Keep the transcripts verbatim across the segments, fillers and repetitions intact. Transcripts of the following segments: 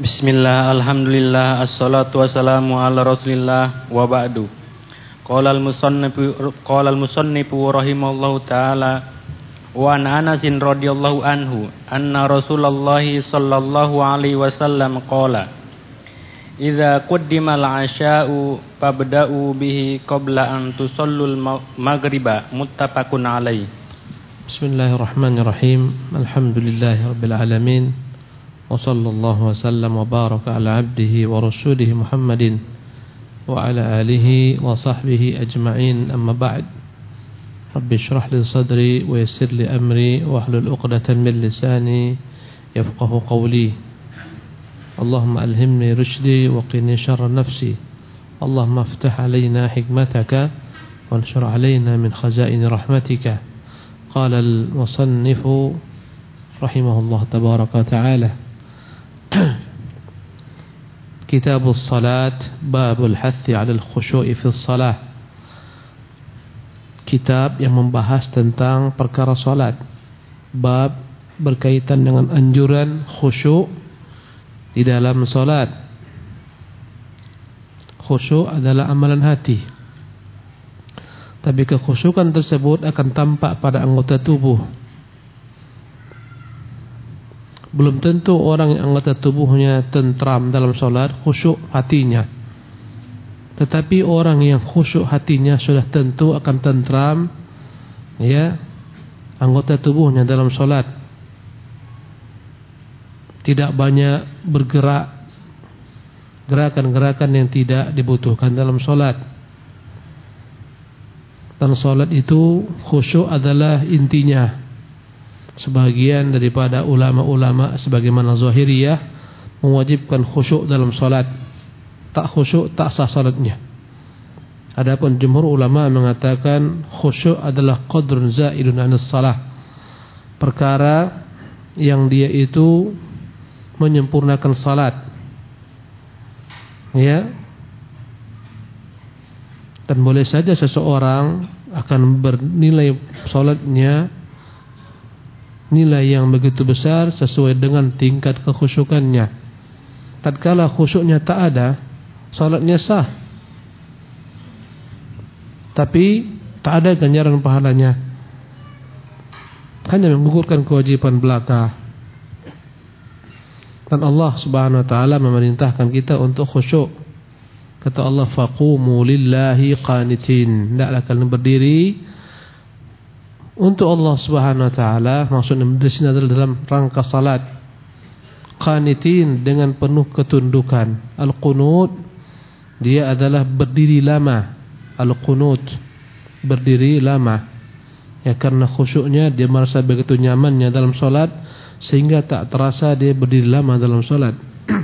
Bismillah, alhamdulillah, assalatu wassalamu ala rasulillah wa ba'du. Qala al-musannifu qala al-musannifu rahimallahu ta'ala wa an Anasin radhiyallahu anhu anna Rasulullah sallallahu alaihi wasallam qala idza qaddima al-'asha'u fabda'u bihi qabla an tusallul maghriba muttafaqun alaihi. Bismillahirrahmanirrahim. Alhamdulillahirabbil alamin. Wa sallallahu wasallam wa baraka ala abdihi wa rasulihi Muhammadin wa ala alihi wa sahbihi ajma'in, amma ba'd. Rabbi shrah li sadri wa yassir li amri wa hlul 'uqdatan min lisani yafqahu qawli. Allahumma alhimni rushdi wa qini sharra nafsi. Allahumma aftah alayna hikmataka wa anshur alayna min khazain rahmatika. Qala al-musannifu rahimahullah tabaraka wa ta'ala, Kitabus Salat, Babul Hathi 'alal Khushu'i fis Salah. Kitab yang membahas tentang perkara salat. Bab berkaitan dengan anjuran khusyuk di dalam salat. Khusyuk adalah amalan hati, tapi kekhusyukan tersebut akan tampak pada anggota tubuh. Belum tentu orang yang anggota tubuhnya tentram dalam solat khusyuk hatinya. Tetapi orang yang khusyuk hatinya sudah tentu akan tentram, ya, anggota tubuhnya dalam solat. Tidak banyak bergerak gerakan-gerakan yang tidak dibutuhkan dalam solat. Dan solat itu khusyuk adalah intinya. Sebagian daripada ulama-ulama sebagaimana Zahiriyah mewajibkan khusyuk dalam salat. Tak khusyuk tak sah salatnya. Adapun jumhur ulama mengatakan khusyuk adalah qadrun zaidun 'anis salah. Perkara yang dia itu menyempurnakan salat. Ya. Dan boleh saja seseorang akan bernilai salatnya nilai yang begitu besar sesuai dengan tingkat kekhusyukannya. Tatkala khusyuknya tak ada, salatnya sah, tapi tak ada ganjaran pahalanya, hanya menggugurkan kewajiban belaka. Dan Allah Subhanahu wa taala memerintahkan kita untuk khusyuk. Kata Allah, faqumu lillahi qanitin. Hendaklah kalian berdiri untuk Allah Subhanahu wa taala. Maksudnya di sini adalah dalam rangka salat. Qanitin, dengan penuh ketundukan. Al-qunut, dia adalah berdiri lama. Al-qunut, berdiri lama. Ya, karena khusyuknya dia merasa begitu nyamannya dalam salat sehingga tak terasa dia berdiri lama dalam salat.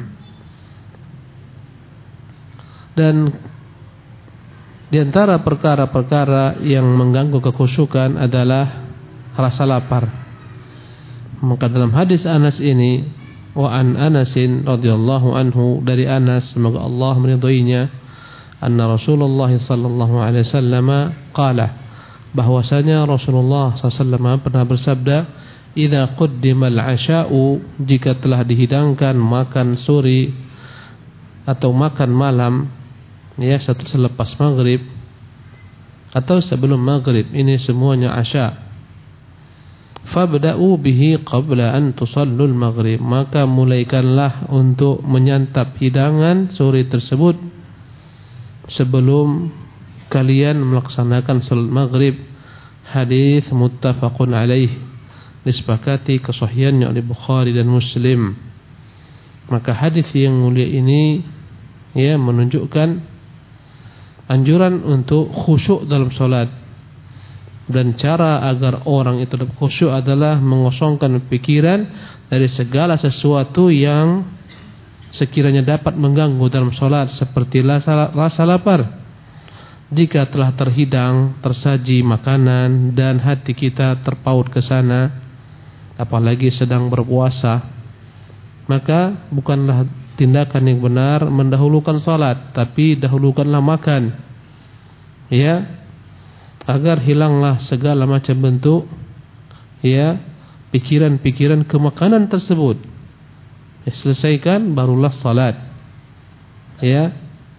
Dan di antara perkara-perkara yang mengganggu kekhusyukan adalah rasa lapar. Maka dalam hadis Anas ini, wa an Anasin radhiyallahu anhu, dari Anas semoga Allah meridhoinya, anna Rasulullah sallallahu alaihi wasallam qala, bahwasanya Rasulullah sallallahu alaihi wasallam pernah bersabda, idza quddimal 'asha'u, jika telah dihidangkan makan sore atau makan malam, ya, satu selepas maghrib atau sebelum maghrib, ini semuanya asya. Fabda'u bihi qabla an tusallul maghrib, maka mulaikanlah untuk menyantap hidangan sore tersebut sebelum kalian melaksanakan salat maghrib. Hadis muttafaqun alaih, disepakati kesahihannya oleh Bukhari dan Muslim. Maka hadis yang mulia ini, ya, menunjukkan anjuran untuk khusyuk dalam solat. Dan cara agar orang itu dapat khusyuk adalah mengosongkan pikiran dari segala sesuatu yang sekiranya dapat mengganggu dalam solat, seperti rasa, rasa lapar. Jika telah terhidang, tersaji makanan dan hati kita terpaut ke sana, apalagi sedang berpuasa, maka bukanlah tindakan yang benar mendahulukan salat, tapi dahulukanlah makan, ya, agar hilanglah segala macam bentuk, ya, pikiran-pikiran kemakanan tersebut. Ya, selesaikan barulah salat. Ya.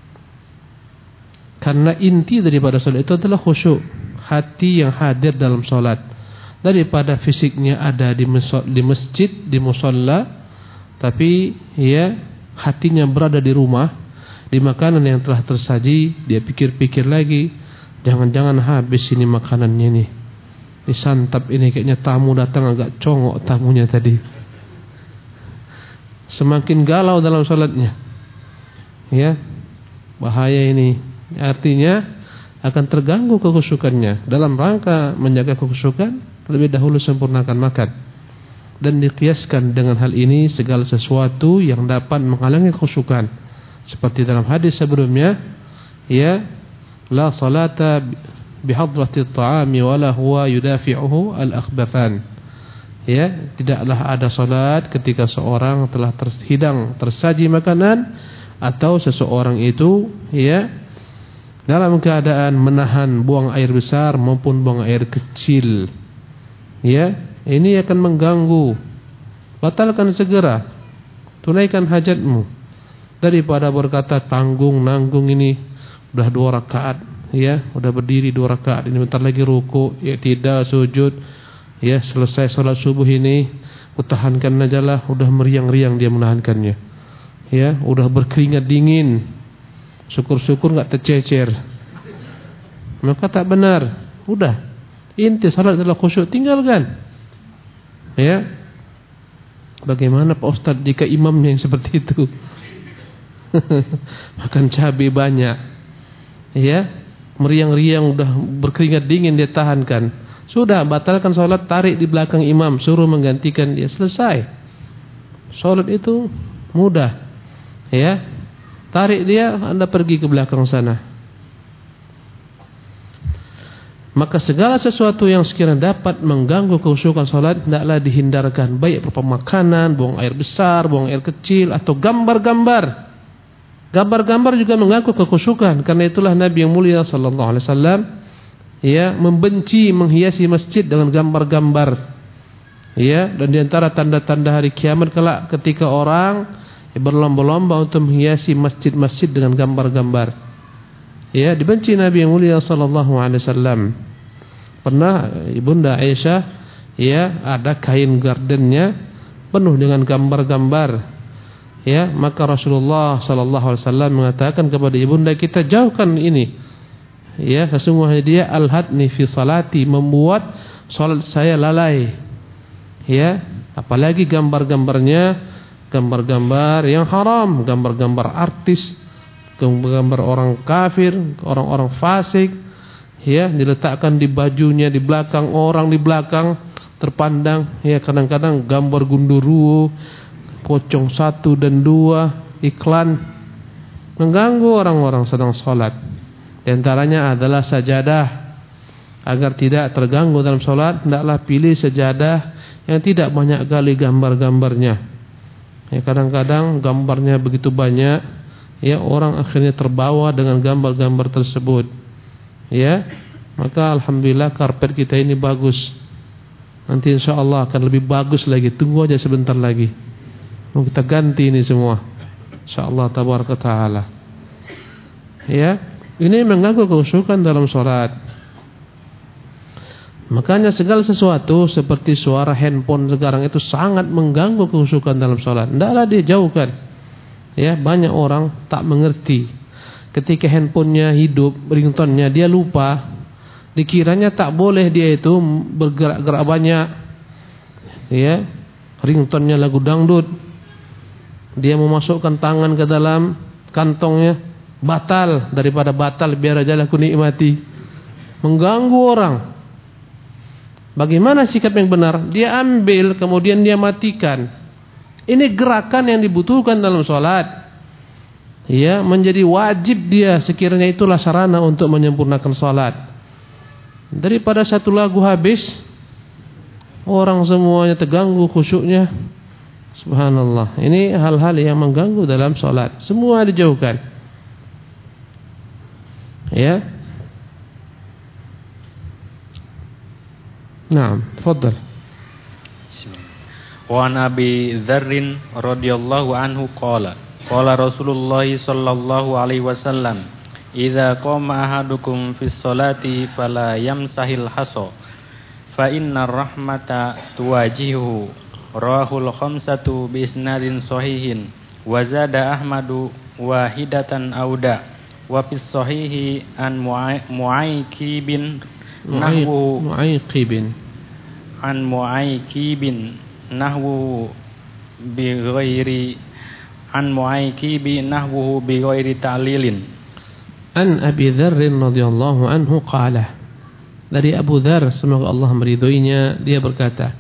Karena inti daripada salat itu adalah khusyuk, hati yang hadir dalam salat. Daripada fisiknya ada di masjid, di musalla, tapi ya hatinya berada di rumah, di makanan yang telah tersaji. Dia pikir-pikir lagi, jangan-jangan habis ini makanannya nih, disantap ini, kayaknya tamu datang agak congok tamunya tadi. Semakin galau dalam salatnya, ya bahaya ini. Artinya akan terganggu kekhusyukannya. Dalam rangka menjaga kekhusyukan, lebih dahulu sempurnakan makan. Dan dikiaskan dengan hal ini segala sesuatu yang dapat menghalangi kekhusyukan. Seperti dalam hadis sebelumnya, ya, la salata bihadrati at-ta'ami wala huwa yudafi'uhu al-akhbathan. Ya, tidaklah ada salat ketika seorang telah terhidang tersaji makanan atau seseorang itu ya dalam keadaan menahan buang air besar maupun buang air kecil. Ya, ini akan mengganggu. Batalkan segera, tunaikan hajatmu, daripada berkata tanggung nanggung ini udah dua rakaat, ya udah berdiri dua rakaat, ini bentar lagi ruku, ya tidak sujud, ya selesai salat subuh ini kutahankan ajalah, udah meriang-riang dia menahankannya, ya udah berkeringat dingin, syukur-syukur nggak tercecer, maka tak benar. Udah inti salat adalah khusyuk, tinggalkan. Ya, bagaimana Pak Ustadz jika imamnya yang seperti itu? Makan cabai banyak, ya meriang-riang, udah berkeringat dingin dia tahankan. Sudah, batalkan salat, tarik di belakang imam, suruh menggantikan dia, selesai. Salat itu mudah, ya. Tarik dia, Anda pergi ke belakang sana. Maka segala sesuatu yang sekiranya dapat mengganggu kekhusyukan salat hendaklah dihindarkan, baik berupa makanan, buang air besar, buang air kecil, atau gambar-gambar. Gambar-gambar juga mengganggu kekhusyukan. Karena itulah Nabi yang mulia sallallahu alaihi wasallam ya membenci menghiasi masjid dengan gambar-gambar. Ya, dan di antara tanda-tanda hari kiamat kelak ketika orang berlomba-lomba untuk menghiasi masjid-masjid dengan gambar-gambar. Ya, dibenci Nabi yang mulia sallallahu alaihi wasallam. Pernah Ibunda Aisyah, ya, ada kain gardennya penuh dengan gambar-gambar. Ya, maka Rasulullah sallallahu alaihi wasallam mengatakan kepada Ibunda kita, jauhkan ini. Ya, sesungguhnya dia alhadni fi salati, membuat salat saya lalai. Ya, apalagi gambar-gambarnya gambar-gambar yang haram, gambar-gambar artis, gambar orang kafir, orang-orang fasik, ya diletakkan di bajunya, di belakang orang, di belakang terpandang, ya kadang-kadang gambar gundurwo, pocong satu dan dua, iklan, mengganggu orang-orang sedang sholat. Di antaranya adalah sajadah. Agar tidak terganggu dalam sholat, hendaklah pilih sajadah yang tidak banyak kali gambar-gambarnya. Ya, kadang-kadang gambarnya begitu banyak, ya orang akhirnya terbawa dengan gambar-gambar tersebut. Ya, maka alhamdulillah karpet kita ini bagus. Nanti insyaallah akan lebih bagus lagi. Tunggu aja sebentar lagi. Mau kita ganti ini semua, insyaallah tabaraka taala. Ya, ini mengganggu kekhusyukan dalam salat. Makanya segala sesuatu seperti suara handphone sekarang itu sangat mengganggu kekhusyukan dalam salat. Hendaklah dijauhkan. Ya, banyak orang tak mengerti. Ketika handphonenya hidup, ringtone-nya dia lupa. Dikiranya tak boleh dia itu bergerak-gerak banyak. Ya, ringtone-nya lagu dangdut. Dia memasukkan tangan ke dalam kantongnya, batal. Daripada batal, biar aja aku nikmati. Mengganggu orang. Bagaimana sikap yang benar? Dia ambil, kemudian dia matikan. Ini gerakan yang dibutuhkan dalam sholat. Ya, menjadi wajib dia sekiranya itulah sarana untuk menyempurnakan sholat. Daripada satu lagu habis, orang semuanya terganggu khusyuknya. Subhanallah. Ini hal-hal yang mengganggu dalam sholat. Semua dijauhkan. Ya. Naam, tafadhal. Wa an Abi Dzarrin radhiyallahu anhu qala qala Rasulullah sallallahu alaihi wasallam idza qama ahadukum fis sholati fala yamsahil hasa fa innar rahmata tuwajihu rahul khamsatu bi isnadin sahihin wa zada Ahmadu wahidatan auda wa fis sahihi an mu'aykibin nahwu mu'aykibin an mu'aykibin nahwu bi ghairi an mu'aykibi nahwu bi ghairi ta'lilin. An Abi Dzar radhiyallahu anhu qala, dari Abu Dzar semoga Allah meridhoinya, dia berkata,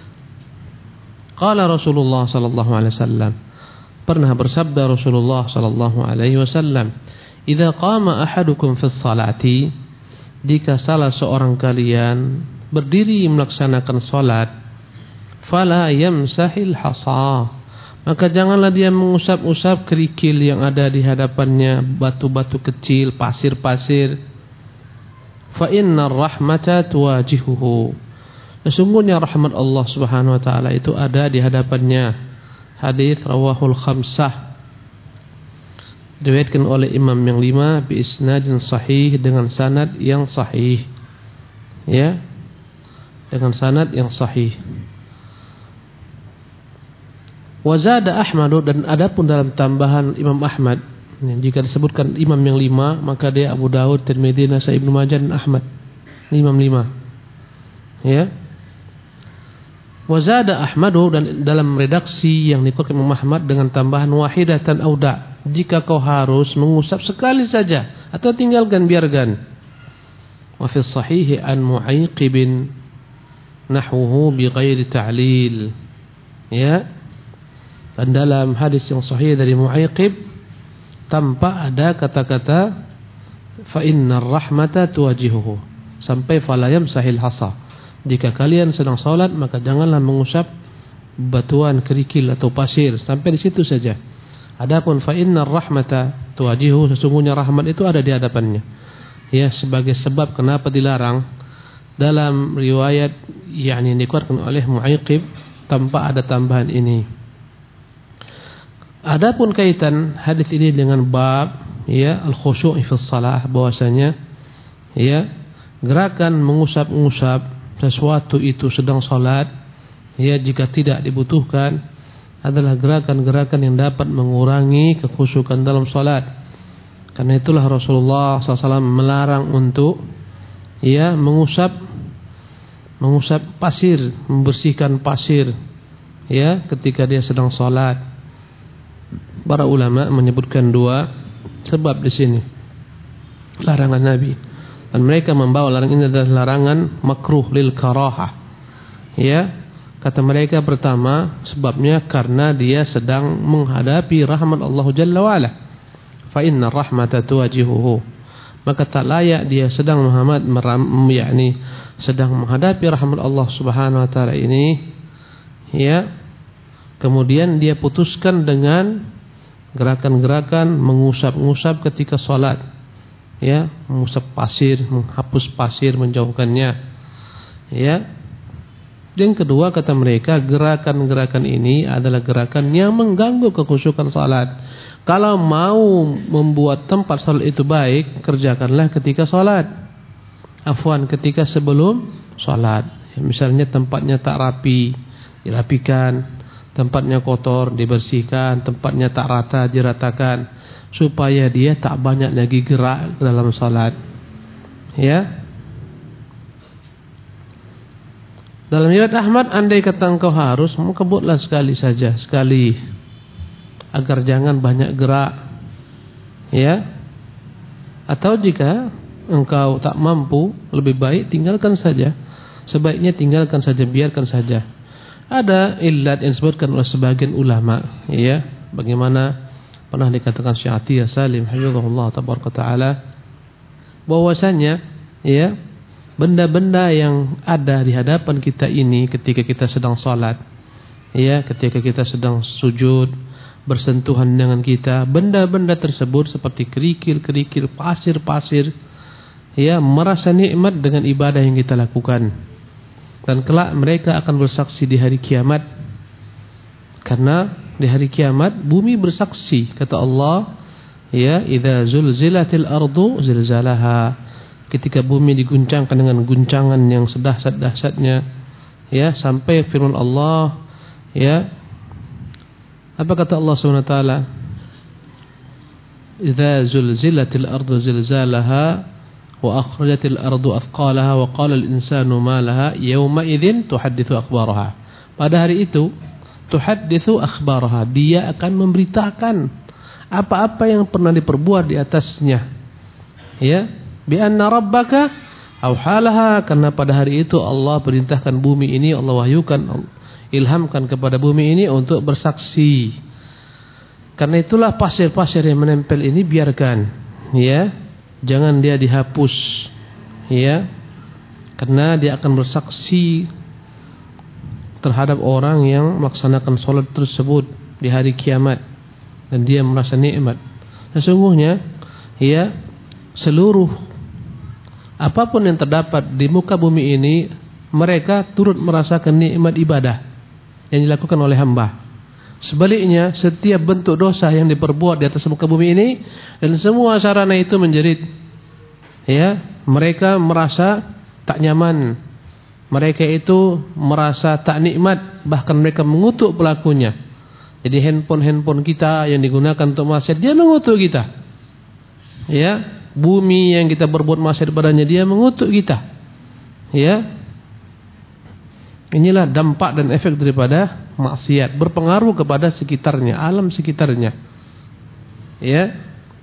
qala Rasulullah sallallahu alaihi wasallam, pernah bersabda Rasulullah sallallahu alaihi wasallam, idza qama ahadukum fis salati, jika salah seorang kalian berdiri melaksanakan salat, fala yamsahil hasa, maka janganlah dia mengusap-usap kerikil yang ada di hadapannya, batu-batu kecil, pasir-pasir. Fa innar rahmata tuwajihuhu, sesungguhnya rahmat Allah Subhanahu wa taala itu ada di hadapannya. Hadis rawahul khamsah, diriwayatkan oleh imam yang lima bi isnadin sahih, dengan sanad yang sahih. Ya, dengan sanad yang sahih. Wazada Ahmadu, dan adapun dalam tambahan Imam Ahmad, jika disebutkan imam yang lima maka dia Abu Dawud, Tirmidzi, Nasai, Ibnu Majah dan Ahmad, imam lima. Ya. Wazada Ahmadu, dan dalam redaksi yang dikeluarkan Imam Ahmad dengan tambahan wahidatan auda, jika kau harus mengusap sekali saja atau tinggalkan biarkan. Wa fi sahihi an mu'ayqibin nahwuhu bi ghairi ta'lil. Ya. Dan dalam hadis yang sahih dari Mu'ayqib tanpa ada kata-kata fa innar rahmata tuwajihuhu sampai fala yamsahil hasa, jika kalian sedang salat maka janganlah mengusap batuan, kerikil atau pasir, sampai di situ saja. Adapun fa innar rahmata tuwajihuhu, sesungguhnya rahmat itu ada di hadapannya. Ya, sebagai sebab kenapa dilarang dalam riwayat yakni dikeluarkan oleh Mu'ayqib tanpa ada tambahan ini. Adapun kaitan hadis ini dengan bab ya al-khusyu' fi shalah, bahwasanya ya gerakan mengusap-ngusap sesuatu itu sedang salat ya jika tidak dibutuhkan adalah gerakan-gerakan yang dapat mengurangi kekhusyukan dalam salat. Karena itulah Rasulullah sallallahu alaihi wasallam melarang untuk ya mengusap mengusap pasir, membersihkan pasir ya ketika dia sedang salat. Para ulama menyebutkan dua sebab di sini larangan Nabi, dan mereka membawa larangan ini adalah larangan makruh lil karahah. Ya, kata mereka pertama sebabnya karena dia sedang menghadapi rahmat Allah Jalla wa Ala. Fa inna rahmata tuwajihuhu, maka tak layak dia sedang Muhammad meram, yakni sedang menghadapi rahmat Allah Subhanahu wa taala ini ya, kemudian dia putuskan dengan gerakan-gerakan mengusap-ngusap ketika salat ya, mengusap pasir, menghapus pasir, menjauhkannya ya. Yang kedua kata mereka, gerakan-gerakan ini adalah gerakan yang mengganggu kekhusyukan salat. Kalau mau membuat tempat salat itu baik, kerjakanlah ketika salat, afwan ketika sebelum salat ya, misalnya tempatnya tak rapi, dirapikan, tempatnya kotor dibersihkan, tempatnya tak rata diratakan, supaya dia tak banyak lagi gerak dalam salat ya. Dalam riwayat Ahmad, andai kata engkau harus, maka buatlah sekali saja, sekali, agar jangan banyak gerak ya. Atau jika engkau tak mampu, lebih baik tinggalkan saja, sebaiknya tinggalkan saja, biarkan saja. Ada illat yang disebutkan oleh sebagian ulama ya, bagaimana pernah dikatakan Syekh Atiyah Salim hafizahullah tabaraka taala, bahwasanya ya benda-benda yang ada di hadapan kita ini ketika kita sedang salat ya, ketika kita sedang sujud, bersentuhan dengan kita, benda-benda tersebut seperti kerikil-kerikil, pasir-pasir ya, merasa nikmat dengan ibadah yang kita lakukan. Dan kelak mereka akan bersaksi di hari kiamat Karena di hari kiamat bumi bersaksi, kata Allah, ya, idza zulzilatil ardu zilzalaha. Ketika bumi diguncangkan dengan guncangan yang sedahsyat-dahsyatnya, ya, sampai firman Allah, ya, apa kata Allah Subhanahu wa taala? Idza zulzilatil ardu zilzalaha wa akhrajatil ardu athqalaha wa qala al insanu ma laha yawma idzin tuhadditsu akhbaraha. Pada hari itu tuhadditsu akhbaraha, dia akan memberitakan apa-apa yang pernah diperbuat di atasnya. Ya, bi anna rabbaka auhalaha, karena pada hari itu Allah perintahkan bumi ini, Allah wahyukan, ilhamkan kepada bumi ini untuk bersaksi. Karena itulah pasir-pasir yang menempel ini biarkan, ya, jangan dia dihapus, ya, karena dia akan bersaksi terhadap orang yang melaksanakan sholat tersebut di hari kiamat, dan dia merasa nikmat. Sesungguhnya, ya, seluruh apapun yang terdapat di muka bumi ini, mereka turut merasakan nikmat ibadah yang dilakukan oleh hamba. Sebaliknya, setiap bentuk dosa yang diperbuat di atas muka bumi ini dan semua sarana itu menjerit, ya, mereka merasa tak nyaman, mereka itu merasa tak nikmat, bahkan mereka mengutuk pelakunya. Jadi handphone-handphone kita yang digunakan untuk maksiat, dia mengutuk kita, ya, bumi yang kita berbuat maksiat padanya, dia mengutuk kita, ya. Inilah dampak dan efek daripada maksiat, berpengaruh kepada sekitarnya, alam sekitarnya. Ya.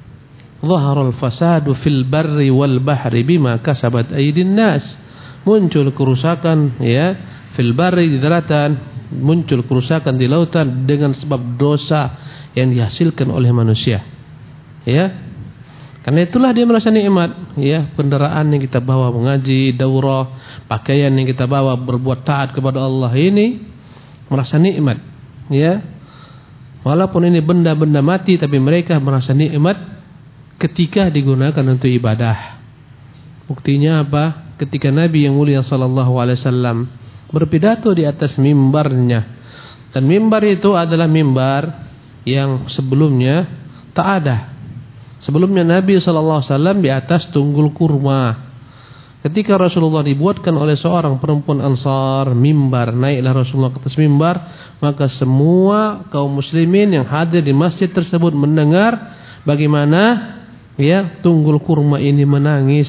Zaharul fasadu fil barri wal bahri bima kasabat aydin nas. Muncul kerusakan, ya, fil barri, di daratan, muncul kerusakan di lautan dengan sebab dosa yang dihasilkan oleh manusia. Ya. Karena itulah dia merasa nikmat, ya, kendaraan yang kita bawa mengaji, daurah, pakaian yang kita bawa berbuat taat kepada Allah ini merasa nikmat, ya. Walaupun ini benda-benda mati, tapi mereka merasa nikmat ketika digunakan untuk ibadah. Buktinya apa? Ketika Nabi yang mulia sallallahu alaihi wasallam berpidato di atas mimbarnya, dan mimbar itu adalah mimbar yang sebelumnya tak ada. Sebelumnya Nabi sallallahu alaihi wasallam di atas tunggul kurma. Ketika Rasulullah dibuatkan oleh seorang perempuan Ansar mimbar, naiklah Rasulullah ke atas mimbar, maka semua kaum muslimin yang hadir di masjid tersebut mendengar bagaimana, ya, tunggul kurma ini menangis.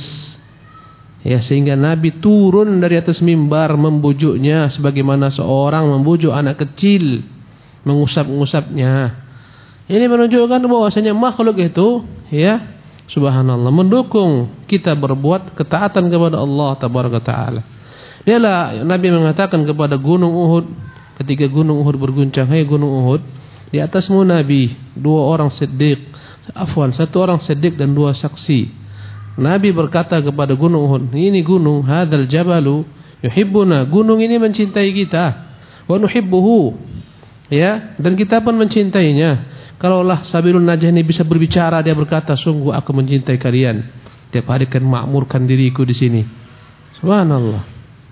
Ya, sehingga Nabi turun dari atas mimbar membujuknya sebagaimana seorang membujuk anak kecil, mengusap-ngusapnya. Ini menunjukkan bahwasanya makhluk itu, ya, subhanallah, mendukung kita berbuat ketaatan kepada Allah tabaraka taala. Dialah Nabi mengatakan kepada gunung Uhud, ketika gunung Uhud berguncang, "Hai gunung Uhud, di atasmu Nabi, dua orang siddiq, afwan, satu orang siddiq dan dua saksi." Nabi berkata kepada gunung Uhud, "Ini gunung, hadzal jabalu yuhibbuna, gunung ini mencintai kita, wa nuhibbuhu." Ya, dan kita pun mencintainya. Kalaulah Sabilun Najah ini bisa berbicara, dia berkata, "Sungguh aku mencintai kalian. Tiap hari kan makmurkan diriku di sini." Subhanallah.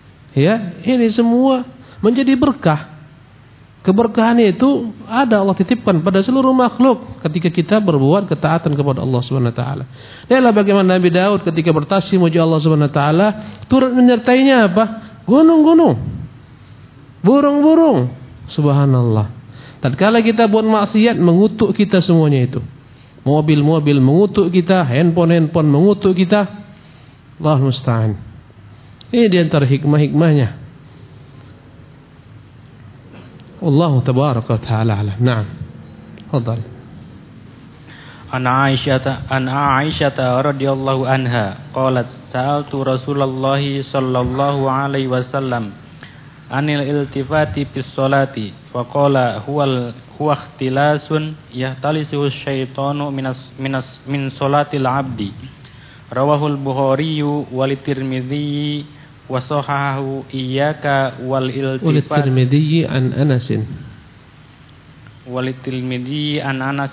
Ya, ini semua menjadi berkah. Keberkahan itu ada Allah titipkan pada seluruh makhluk ketika kita berbuat ketaatan kepada Allah Subhanahu wa taala. Inilah bagaimana Nabi Daud ketika bertasbih memuji Allah Subhanahu wa taala, turut menyertainya apa? Gunung-gunung, burung-burung. Subhanallah. Tatkala kita buat maksiat, mengutuk kita semuanya itu. Mobil-mobil mengutuk kita, handphone-handphone mengutuk kita. Allah musta'an. Ini di antara hikmah-hikmahnya. Allah tabaraka wa ta'ala alam. Naam. Fadhal. An Aisyah an Aisyah radhiyallahu anha qalat sa'altu Rasulullah sallallahu alaihi wasallam anil iltifati bis salati faqala huwal huwa ikhtilasun yahtalisu syaitanu minas minas min salatil abdi. Rawahul Bukhari wal Tirmidzi wa sahahahu iyyaka wal iltifat. Wal Tirmidzi an Anas. Wal Tirmidzi an Anas.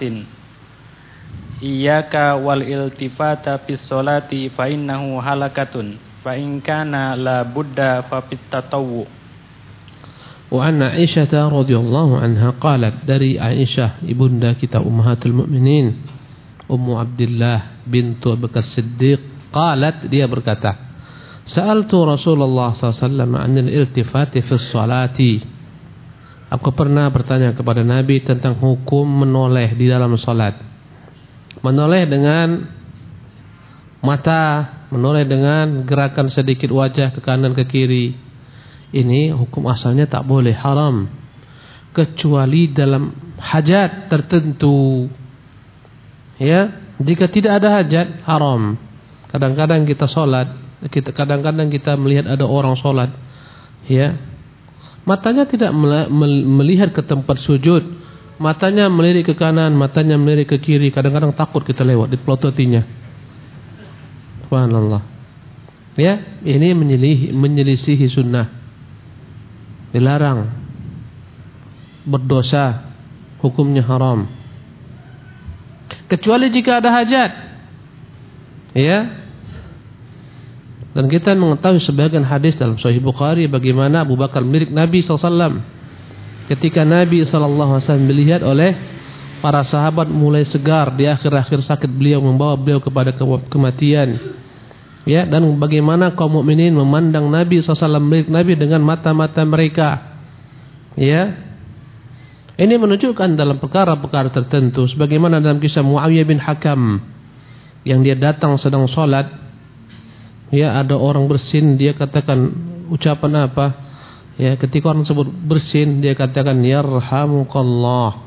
Iyyaka wal iltifata bis salati fa innahu halakatun fa in kana la budda fa fit tatawwu. Wa an Aisyah radhiyallahu anha qalat, dari Aisyah ibunda kita ummahatul mukminin Ummu Abdullah bintu Abu Bakar Siddiq, qalat, dia berkata, sa'altu Rasulullah sallallahu alaihi wasallam 'anil iltifati fi sholati. Aku pernah bertanya kepada Nabi tentang hukum menoleh di dalam salat. Menoleh dengan mata, menoleh dengan gerakan sedikit wajah ke kanan ke kiri. Ini hukum asalnya tak boleh, haram. Kecuali dalam hajat tertentu. Ya, jika tidak ada hajat, haram. Kadang-kadang kita salat, kita kadang-kadang kita melihat ada orang salat, ya. Matanya tidak melihat ke tempat sujud, matanya melirik ke kanan, matanya melirik ke kiri. Kadang-kadang takut kita lewat, dipelototinya. Subhanallah. Ya, ini menyelisihi, menyelisihi sunnah. Dilarang. Berdosa, hukumnya haram. Kecuali jika ada hajat. Ya. Dan kita mengetahui sebagian hadis dalam Sahih Bukhari bagaimana Abu Bakar milik Nabi sallallahu alaihi wasallam. Ketika Nabi sallallahu alaihi wasallam dilihat oleh para sahabat mulai segar di akhir-akhir sakit beliau, membawa beliau kepada kematian. Ya, dan bagaimana kaum mukminin memandang Nabi sallallahu alaihi wasallam milik Nabi dengan mata-mata mereka. Ya. Ini menunjukkan dalam perkara-perkara tertentu, sebagaimana dalam kisah Muawiyah bin Hakam yang dia datang sedang salat. Ya, ada orang bersin, dia katakan ucapan apa? Ya, ketika orang tersebut bersin, dia katakan yarhamukallah.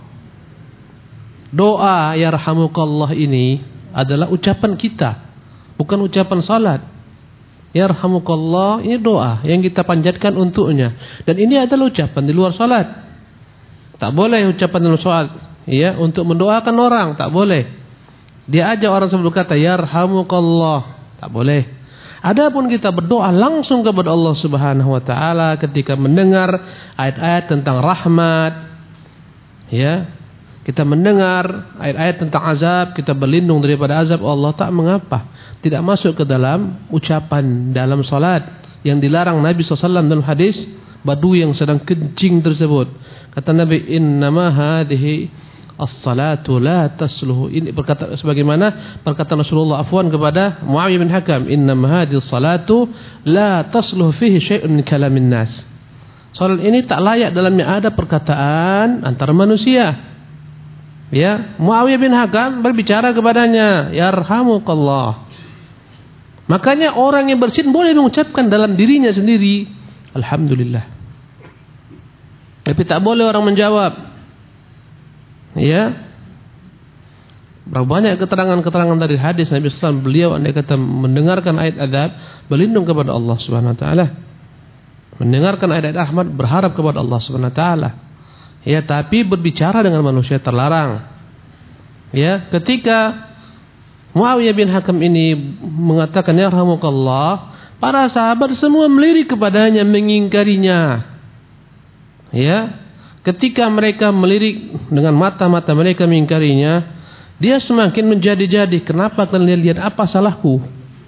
Doa yarhamukallah ini adalah ucapan kita, bukan ucapan salat. Yarhamukallah ini doa yang kita panjatkan untuknya, dan ini adalah ucapan di luar salat. Tak boleh ucapan dalam salat, ya, untuk mendoakan orang, tak boleh. Dia ajak orang tersebut berkata yarhamukallah, tak boleh. Adapun kita berdoa langsung kepada Allah Subhanahu wa taala ketika mendengar ayat-ayat tentang rahmat, ya, kita mendengar ayat-ayat tentang azab, kita berlindung daripada azab Allah, tak mengapa. Tidak masuk ke dalam ucapan dalam salat yang dilarang Nabi sallallahu alaihi wasallam dalam hadis Badui yang sedang kencing tersebut. Kata Nabi, innama hadhihi as-salatu la tasluhu. Ini berkata sebagaimana perkataan Rasulullah afwan kepada Muawiyah bin Hakam, innama hadhihi as-salatu la tasluhu fihi syai'un min kalamin nas. Salat ini tak layak dalamnya ada perkataan antara manusia. Ya, Muawiyah bin Hakam berbicara kepadanya, yarhamukallah. Makanya orang yang bersin boleh mengucapkan dalam dirinya sendiri, alhamdulillah. Tapi tak boleh orang menjawab. Ya, berapa banyak keterangan-keterangan dari hadis Nabi sallallahu alaihi wasallam, beliau andai kata mendengarkan ayat azab berlindung kepada Allah Subhanahu wa taala, mendengarkan ayat rahmat berharap kepada Allah Subhanahu wa taala. Ya, tapi berbicara dengan manusia terlarang. Ya, ketika Muawiyah bin Hakam ini mengatakan yarhamukallah, para sahabat semua melirik kepadanya mengingkarinya. Ya, ketika mereka melirik dengan mata-mata mereka mengingkarinya, dia semakin menjadi-jadi. Kenapa kalian lihat, apa salahku?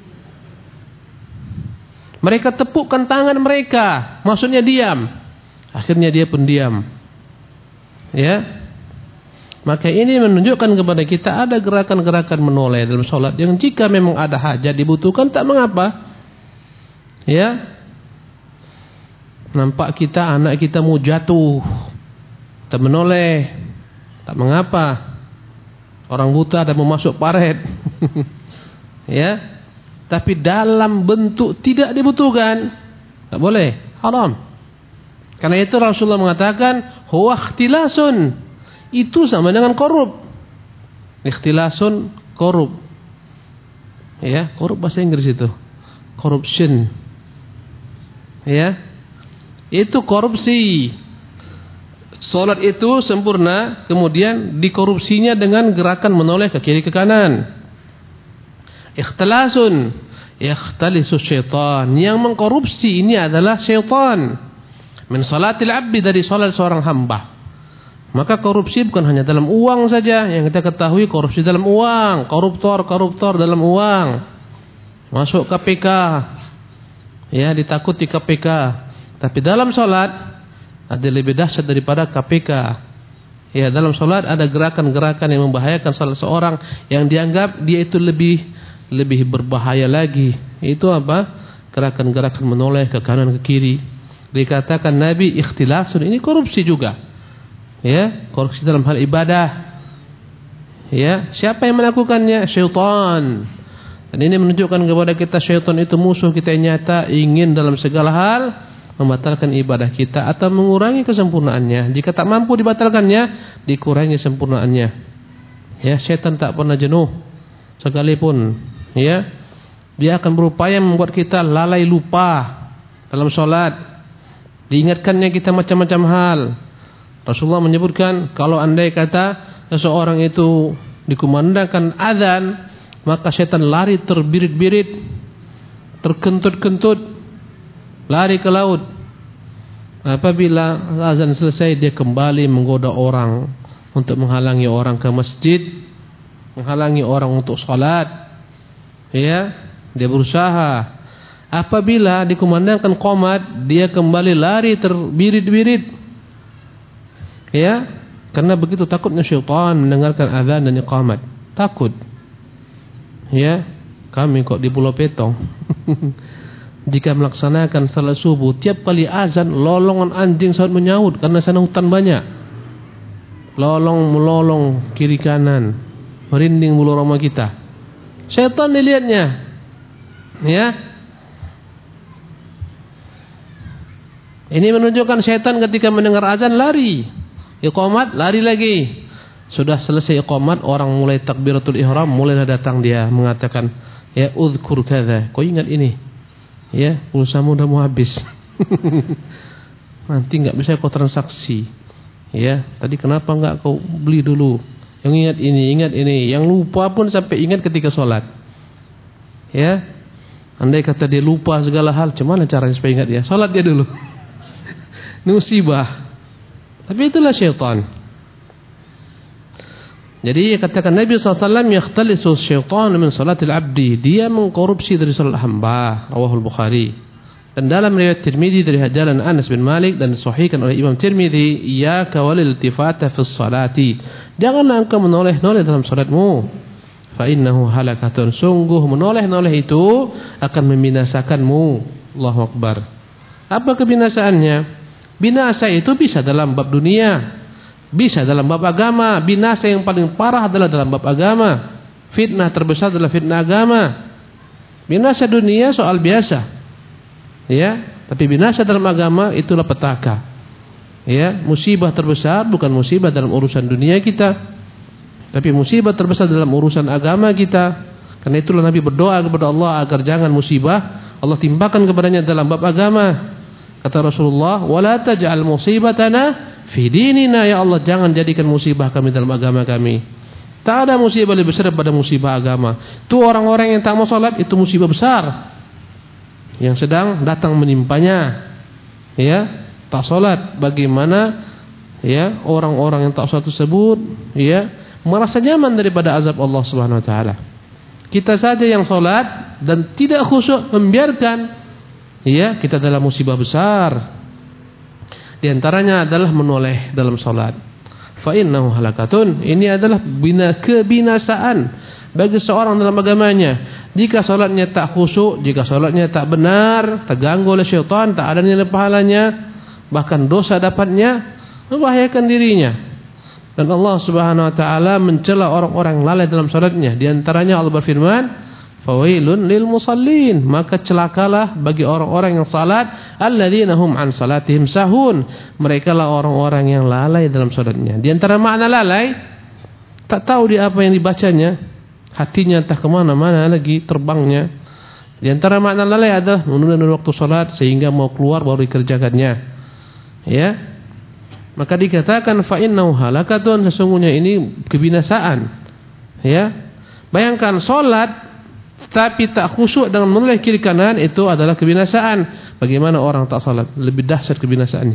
Mereka tepukkan tangan mereka, maksudnya diam. Akhirnya dia pun diam. Ya, maka ini menunjukkan kepada kita ada gerakan-gerakan menoleh dalam sholat yang jika memang ada hajat dibutuhkan, tak mengapa. Ya, nampak kita anak kita mau jatuh, tak menoleh, tak mengapa. Orang buta ada mau masuk paret. Ya, tapi dalam bentuk tidak dibutuhkan, tak boleh, haram. Karena itu Rasulullah mengatakan huwa ikhtilasun, itu sama dengan korup. Ikhtilasun, korup. Ya, korup bahasa Inggris itu corruption. Ya, itu korupsi. Salat itu sempurna, kemudian dikorupsinya dengan gerakan menoleh ke kiri ke kanan. Ikhtilasun, ikhtalisu syaitan, yang mengkorupsi ini adalah syaitan. Min salatil abdi, dari salat seorang hamba. Maka korupsi bukan hanya dalam uang saja. Yang kita ketahui korupsi dalam uang, koruptor-koruptor dalam uang, masuk K P K, ya, ditakuti K P K. Tapi dalam salat ada lebih dahsyat daripada K P K. Ya, dalam salat ada gerakan-gerakan yang membahayakan salat seorang yang dianggap dia itu lebih lebih berbahaya lagi. Itu apa? Gerakan-gerakan menoleh ke kanan ke kiri. Dikatakan Nabi ikhtilasun, ini korupsi juga. Ya, korupsi dalam hal ibadah. Ya, siapa yang melakukannya? Syaitan. Dan ini menunjukkan kepada kita syaitan itu musuh kita yang nyata, ingin dalam segala hal membatalkan ibadah kita atau mengurangi kesempurnaannya. Jika tak mampu dibatalkannya, dikurangi sempurnaannya. Ya, syaitan tak pernah jenuh sekalipun. Ya, dia akan berupaya membuat kita lalai lupa dalam salat. Diingatkannya kita macam-macam hal. Rasulullah menyebutkan kalau andai kata seseorang itu dikumandangkan azan, maka syaitan lari terbirit-birit, terkentut-kentut, lari ke laut. Apabila azan selesai, dia kembali menggoda orang untuk menghalangi orang ke masjid, menghalangi orang untuk salat. Ya, dia berusaha. Apabila dikumandangkan qomat, dia kembali lari terbirit-birit. Ya, karena begitu takutnya syaitan mendengarkan azan dan iqamat. Takut. Ya, kami kok di Pulau Petong jika melaksanakan salat subuh, tiap kali azan lolongan anjing sahut menyaut karena sana hutan banyak. Lolong melolong kiri kanan, merinding bulu roma kita. Syaitan dilihatnya. Ya. Ini menunjukkan syaitan ketika mendengar azan lari. Iqamat lari lagi. Sudah selesai iqamat, orang mulai takbiratul ihram, mulailah datang dia mengatakan, ya uzkur kadza, kau ingat ini? Ya, pulsamu udah mau habis. Nanti enggak bisa kau transaksi. Ya, tadi kenapa enggak kau beli dulu? Yang ingat ini, ingat ini. Yang lupa pun sampai ingat ketika sholat. Ya, andai kata dia lupa segala hal, gimana caranya supaya ingat dia? Sholat dia dulu. Ini musibah. Tapi itulah syaitan. Jadi katakan Nabi sallallahu alaihi wasallam yakhtalisu syaitan min salatil abdi. Dia mengkorupsi dari salat hamba. Rawahul Bukhari. Dan dalam riwayat Tirmidzi dari jalan Anas bin Malik dan disahihkan oleh Imam Tirmidzi, iyyaka wal iltifata fi sholati. Janganlah engkau menoleh-noleh dalam salatmu. Fa innahu halakatun. Sungguh menoleh-noleh itu akan membinasakanmu. Allahu Akbar. Apa kebinasaannya? Binasa itu bisa dalam bab dunia, bisa dalam bab agama. Binasa yang paling parah adalah dalam bab agama. Fitnah terbesar adalah fitnah agama. Binasa dunia soal biasa, ya. Tapi binasa dalam agama itulah petaka. Ya, musibah terbesar bukan musibah dalam urusan dunia kita, tapi musibah terbesar dalam urusan agama kita. Karena itulah Nabi berdoa kepada Allah agar jangan musibah Allah timpakan kepadanya dalam bab agama. Kata Rasulullah, "Wala taj'al musibatana fi dinina, ya Allah, jangan jadikan musibah kami dalam agama kami." Tak ada musibah lebih besar daripada musibah agama. Itu orang-orang yang tak mau salat, itu musibah besar yang sedang datang menimpanya. Ya, tak salat. Bagaimana ya orang-orang yang tak salat tersebut ya merasa nyaman daripada azab Allah Subhanahu wa taala. Kita saja yang salat dan tidak khusyuk membiarkan, ya, kita dalam musibah besar. Di antaranya adalah menoleh dalam salat. Fa innahu halakatun. Ini adalah bina kebinasaan bagi seorang dalam agamanya. Jika salatnya tak khusyuk, jika salatnya tak benar, terganggu oleh syaitan, tak ada nilai pahalanya, bahkan dosa dapatnya, membahayakan dirinya. Dan Allah Subhanahu wa taala mencela orang-orang lalai dalam salatnya. Di antaranya Allah berfirman, fawailun lil musallin, maka celakalah bagi orang-orang yang salat, alladzina hum an salatihim sahun, mereka lah orang-orang yang lalai dalam salatnya. Di antara makna lalai, tak tahu dia apa yang dibacanya, hatinya entah kemana-mana lagi terbangnya. Di antara makna lalai adalah menunda waktu salat sehingga mau keluar baru dikerjakannya. Ya, maka dikatakan fa innahu halakatun, sesungguhnya ini kebinasaan. Ya, bayangkan salat tapi tak khusyuk dengan menoleh kiri kanan, itu adalah kebinasaan. Bagaimana orang tak salat? Lebih dahsyat kebinasaannya.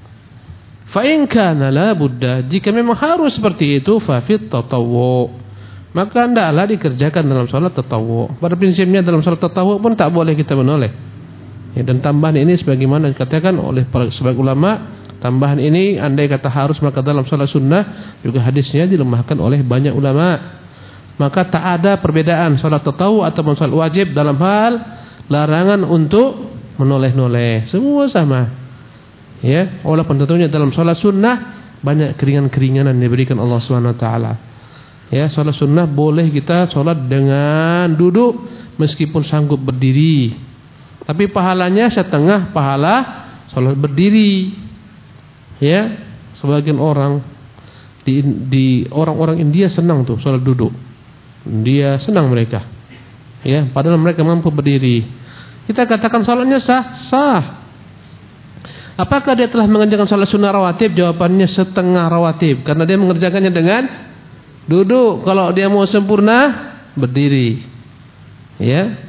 Fa in kana la budda, jika memang harus seperti itu, fa fit tatawwu, maka hendaklah dikerjakan dalam salat tatawwu. Pada prinsipnya dalam salat tatawwu pun tak boleh kita menoleh. Ya, dan tambahan ini sebagaimana dikatakan oleh para sebagian ulama, tambahan ini andai kata harus maka dalam salat sunnah juga hadisnya dilemahkan oleh banyak ulama. Maka tak ada perbedaan salat tatawwu atau salat wajib dalam hal larangan untuk menoleh-noleh. Semua sama. Ya, walaupun tentunya dalam salat sunnah banyak keringan-keringanan diberikan Allah Subhanahu wa taala. Ya, salat sunnah boleh kita salat dengan duduk meskipun sanggup berdiri. Tapi pahalanya setengah pahala salat berdiri. Ya, sebagian orang di, di orang-orang India senang tuh salat duduk. Dia senang mereka. Ya, padahal mereka mampu berdiri. Kita katakan salatnya sah, sah. Apakah dia telah mengerjakan salat sunnah rawatib? Jawabannya setengah rawatib, karena dia mengerjakannya dengan duduk. Kalau dia mau sempurna berdiri. Ya.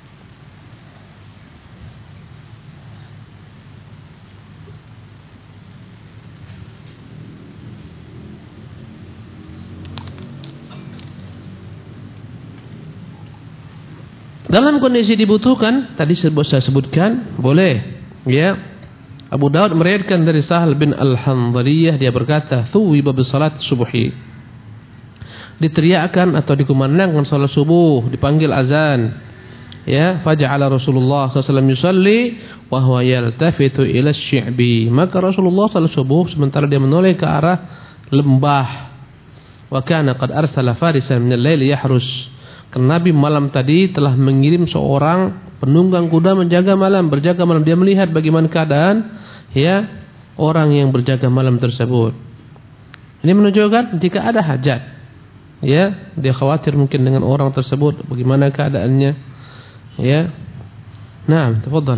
Dalam kondisi dibutuhkan, tadi saya sebutkan, boleh. Ya. Abu Daud meriwayatkan dari Sahal bin Al-Handhariyah, dia berkata, "Thuwiba bi salat subuhi." Diteriakkan atau dikumandangkan salat subuh, dipanggil azan. Ya, faja'ala Rasulullah sallallahu alaihi wasallam yusalli wa huwa yaltafitu ila asy-syi'bi. Maka Rasulullah salat subuh sementara dia menoleh ke arah lembah. Wa kana qad arsala farisan min al-lail yahrus. Karena Nabi malam tadi telah mengirim seorang penunggang kuda menjaga malam, berjaga malam. Dia melihat bagaimana keadaan ya orang yang berjaga malam tersebut. Ini menunjukkan jika ada hajat, ya, dia khawatir mungkin dengan orang tersebut bagaimana keadaannya, ya. Naam, tafadhal.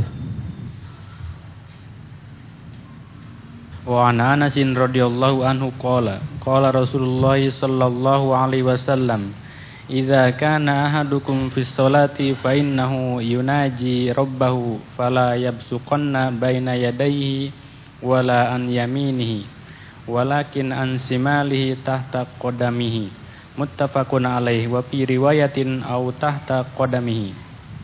Wa an Anas radhiyallahu anhu qala qala Rasulullah sallallahu alaihi wasallam, "Idza kana ahadukum fis sholati fa innahu yunaji rabbahu fala yabsuqanna baina yadayhi wala an yaminihi walakin an simalihi tahta qadamihi." Muttafaqun alaihi wa fi riwayatin au tahta qadamihi.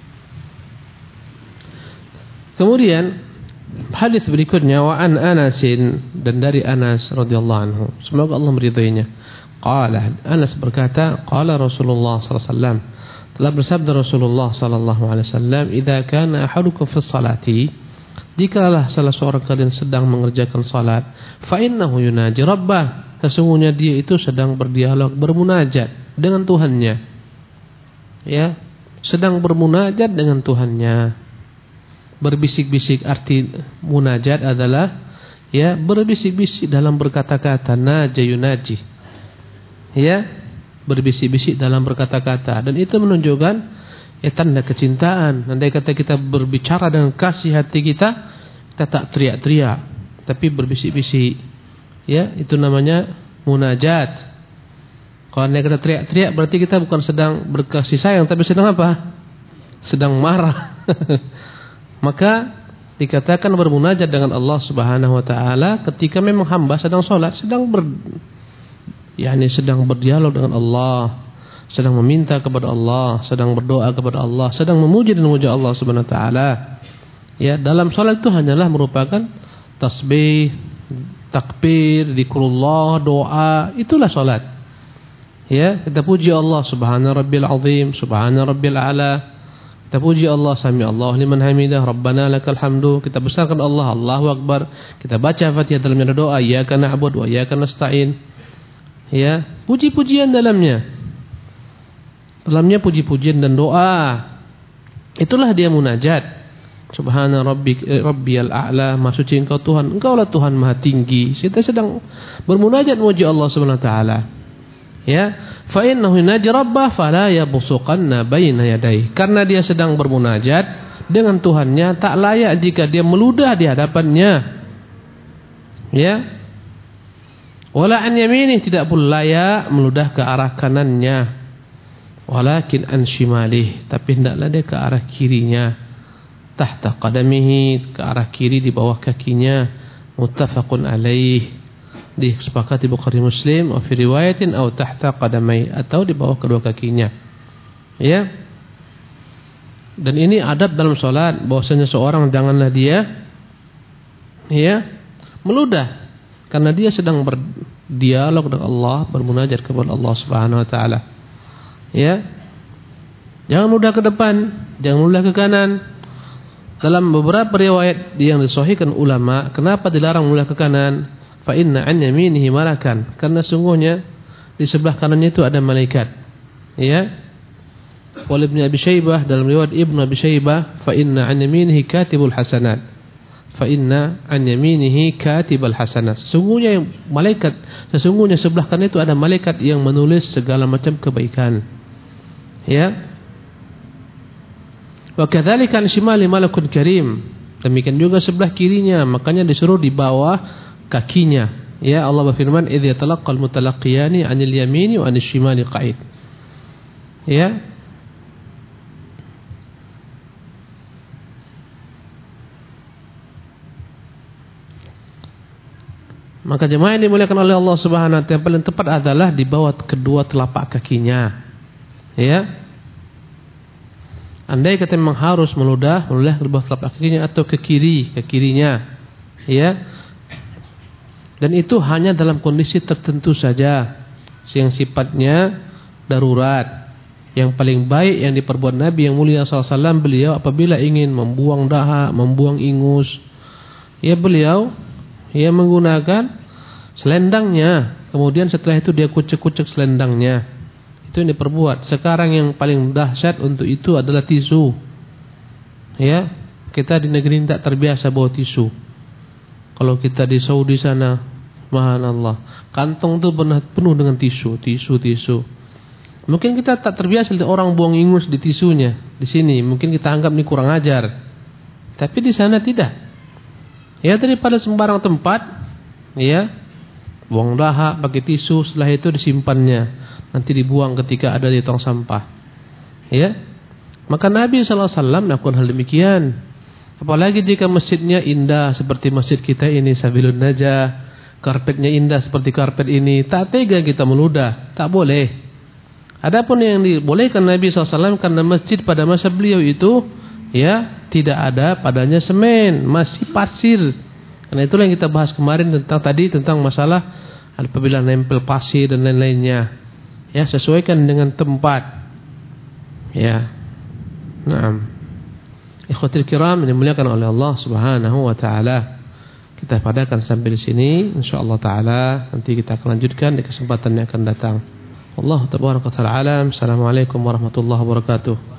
Kemudian hadis berikutnya, wa an Anasin, dan dari Anas radhiyallahu anhu, semoga Allah meridainya. Qala, Anas berkata, qala Rasulullah sallallahu alaihi wasallam, telah bersabda Rasulullah sallallahu alaihi wasallam, "Idza kana ahadukum fi sholati," jikalah salah seorang kalian sedang mengerjakan salat, fa innahu yunaji rabbah, sesungguhnya dia itu sedang berdialog, bermunajat dengan Tuhannya. Ya, sedang bermunajat dengan Tuhannya. Berbisik-bisik, arti munajat adalah ya berbisik-bisik dalam berkata-kata, naja yunaji. Ya, berbisik-bisik dalam berkata-kata, dan itu menunjukkan ya tanda kecintaan. Andai kata kita berbicara dengan kasih hati kita, kita tak teriak-teriak, tapi berbisik-bisik. Ya, itu namanya munajat. Kalau andai kata teriak-teriak, berarti kita bukan sedang berkasih sayang, tapi sedang apa? Sedang marah. Maka dikatakan bermunajat dengan Allah Subhanahu wa taala ketika memang hamba sedang salat, sedang ber yakni sedang berdialog dengan Allah, sedang meminta kepada Allah, sedang berdoa kepada Allah, sedang memuji dan memuja Allah Subhanahu wa taala. Ya, dalam salat itu hanyalah merupakan tasbih, takbir, zikrullah, doa, itulah salat. Ya, kita puji Allah, subhana rabbil azim, subhana rabbil a'la. Kita puji Allah, sami Allah liman hamidah, rabbana lakal hamdu. Kita besarkan Allah, Allahu akbar. Kita baca Fatihah dalamnya doa, iyyaka na'budu wa iyyaka nasta'in. Ya, puji-pujian dalamnya. Dalamnya puji-pujian dan doa. Itulah dia munajat. Subhana rabbik rabbiyal a'la, maha suci engkau Tuhan, engkaulah Tuhan maha tinggi. Kita sedang bermunajat memuji Allah Subhanahu wa taala. Ya, fa innahu yunaji rabbah fala yabsuqanna baina yadayhi. Karena dia sedang bermunajat dengan Tuhannya, tak layak jika dia meludah di hadapannya. Ya. Wala an yamini, tidak pun layak meludah ke arah kanannya. Walakin an shimalih, tapi hendaklah dia ke arah kirinya. Tahta qadamihi, ke arah kiri di bawah kakinya. Muttafaqun alaih, disepakati Bukhari Muslim. Wa fi riwayatin au tahta qadamai, atau di bawah kedua kakinya. Ya. Dan ini adab dalam salat, bahwasanya seorang janganlah dia ya meludah karena dia sedang berdialog dengan Allah, bermunajat kepada Allah Subhanahu wa taala. Ya. Jangan meludah ke depan, jangan meludah ke kanan. Dalam beberapa riwayat yang disahihkan ulama, kenapa dilarang meludah ke kanan? Fa inna an yaminihi malakan, karena sungguhnya di sebelah kanannya itu ada malaikat. Ya. Wal Ibnu Abi Syaibah, dalam riwayat Ibnu Abi Syaibah, fa inna an yaminihi katibul hasanat. Fa inna an yaminihi katibul hasanat. Sesungguhnya malaikat, sesungguhnya sebelah kanan itu ada malaikat yang menulis segala macam kebaikan. Ya. Wa kadzalika an shimali malakun karim. Demikian juga sebelah kirinya, makanya disuruh di bawah kakinya. Ya, Allah berfirman, "Idz yatalaqqal mutalaqiyani 'anil yamini wa 'anil shimali qa'id." Ya. Maka jemaah yang dimuliakan oleh Allah Subhanahu wa taala, yang paling tepat adalah di bawah kedua telapak kakinya. Ya. Andai kata memang harus meludah, meludah ke bawah telapak kakinya atau ke kiri, ke kirinya. Ya. Dan itu hanya dalam kondisi tertentu saja, yang sifatnya darurat. Yang paling baik yang diperbuat Nabi yang mulia sallallahu alaihi wasallam, beliau apabila ingin membuang dahak, membuang ingus, ya beliau ia menggunakan selendangnya. Kemudian setelah itu dia kucek-kucek selendangnya. Itu yang diperbuat. Sekarang yang paling dahsyat untuk itu adalah tisu. Ya, kita di negeri ini tak terbiasa bawa tisu. Kalau kita di Saudi sana, subhanallah, kantong itu benar penuh dengan tisu, tisu, tisu. Mungkin kita tak terbiasa lihat orang buang ingus di tisunya. Di sini mungkin kita anggap ini kurang ajar. Tapi di sana tidak. Ya, daripada sembarang tempat, ya, buang dahak pakai tisu, setelah itu disimpannya, nanti dibuang ketika ada di tong sampah. Ya, maka Nabi sallallahu alaihi wasallam melakukan hal demikian. Apalagi jika masjidnya indah seperti masjid kita ini, Sabilun Najah, karpetnya indah seperti karpet ini, tak tega kita meludah, tak boleh. Adapun yang dibolehkan Nabi sallallahu alaihi wasallam, karena masjid pada masa beliau itu, ya, tidak ada padanya semen, masih pasir. Karena itulah yang kita bahas kemarin tentang tadi tentang masalah apabila nempel pasir dan lain-lainnya. Ya, sesuaikan dengan tempat. Ya. Naam. Ikhwatul kiram yang dimuliakan oleh Allah Subhanahu wa taala. Kita padakan sampai di sini, insyaallah taala nanti kita akan lanjutkan di kesempatan yang akan datang. Allah tabaraka wa taala. Assalamualaikum warahmatullahi wabarakatuh.